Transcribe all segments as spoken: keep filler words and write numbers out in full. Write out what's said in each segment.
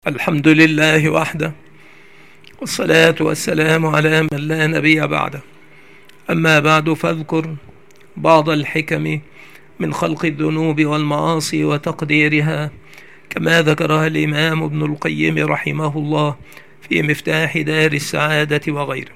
الحمد لله وحده، والصلاة والسلام على من لا نبي بعده. أما بعد، فاذكر بعض الحكم من خلق الذنوب والمعاصي وتقديرها، كما ذكرها الإمام ابن القيم رحمه الله في مفتاح دار السعادة وغيره.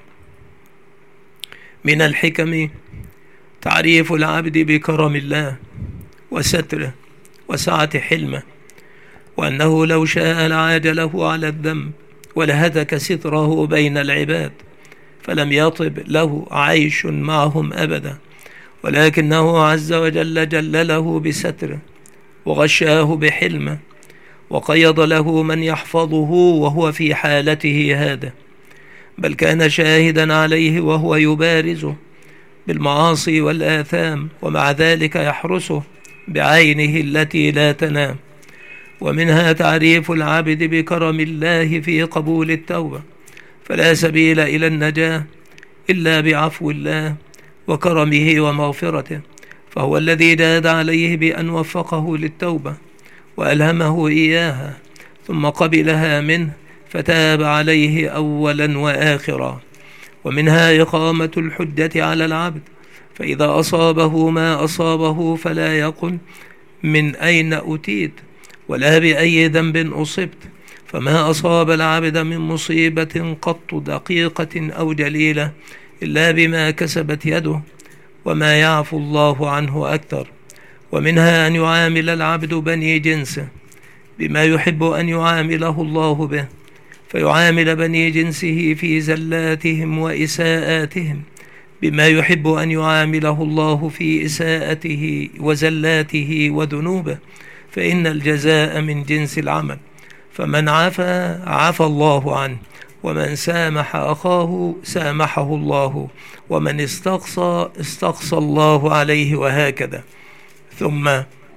من الحكم تعريف العبد بكرم الله وستره وسعة حلمه، وأنه لو شاء لعاجله على الذنب ولهتك ستره بين العباد، فلم يطب له عيش معهم أبدا، ولكنه عز وجل جلله بستره وغشاه بحلمه، وقيض له من يحفظه وهو في حالته هذا، بل كان شاهدا عليه وهو يبارزه بالمعاصي والآثام، ومع ذلك يحرسه بعينه التي لا تنام. ومنها تعريف العبد بكرم الله في قبول التوبة، فلا سبيل إلى النجاة إلا بعفو الله وكرمه ومغفرته، فهو الذي جاد عليه بأن وفقه للتوبة وألهمه إياها، ثم قبلها منه فتاب عليه أولا وآخرا. ومنها إقامة الحجة على العبد، فإذا أصابه ما أصابه فلا يقل من أين أتيت ولا بأي ذنب أصبت، فما أصاب العبد من مصيبة قط دقيقة أو جليلة إلا بما كسبت يده، وما يعفو الله عنه أكثر. ومنها أن يعامل العبد بني جنسه بما يحب أن يعامله الله به، فيعامل بني جنسه في زلاتهم وإساءاتهم بما يحب أن يعامله الله في إساءته وزلاته وذنوبه، فإن الجزاء من جنس العمل، فمن عفا عفى الله عنه، ومن سامح أخاه سامحه الله، ومن استقصى استقصى الله عليه، وهكذا. ثم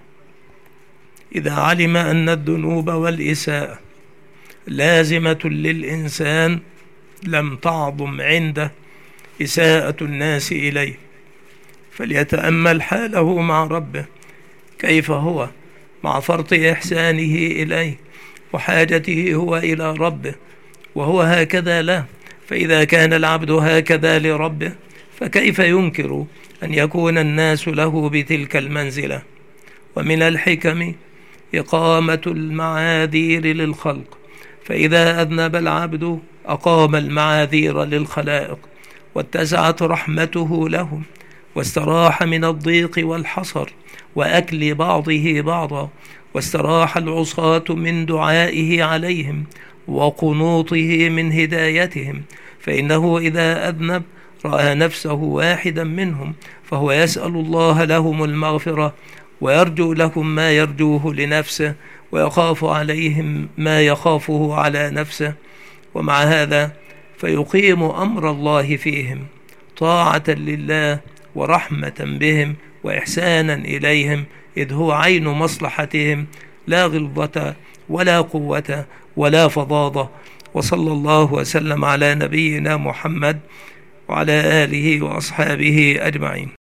إذا علم أن الذنوب والإساءة لازمة للإنسان، لم تعظم عنده إساءة الناس إليه، فليتأمل حاله مع ربه، كيف هو مع فرط إحسانه إليه وحاجته هو إلى ربه، وهو هكذا له. فإذا كان العبد هكذا لربه، فكيف ينكر أن يكون الناس له بتلك المنزلة؟ ومن الحكم إقامة المعاذير للخلق، فإذا أذنب العبد أقام المعاذير للخلائق، واتسعت رحمته لهم، واستراح من الضيق والحصر وأكل بعضه بعضا، واستراح العصاة من دعائه عليهم وقنوطه من هدايتهم، فإنه إذا أذنب رأى نفسه واحدا منهم، فهو يسأل الله لهم المغفرة، ويرجو لهم ما يرجوه لنفسه، ويخاف عليهم ما يخافه على نفسه. ومع هذا فيقيم أمر الله فيهم طاعة لله ورحمة بهم وإحسانا إليهم، إذ هو عين مصلحتهم، لا غلظة ولا قوة ولا فظاظة. وصلى الله وسلم على نبينا محمد وعلى آله وأصحابه أجمعين.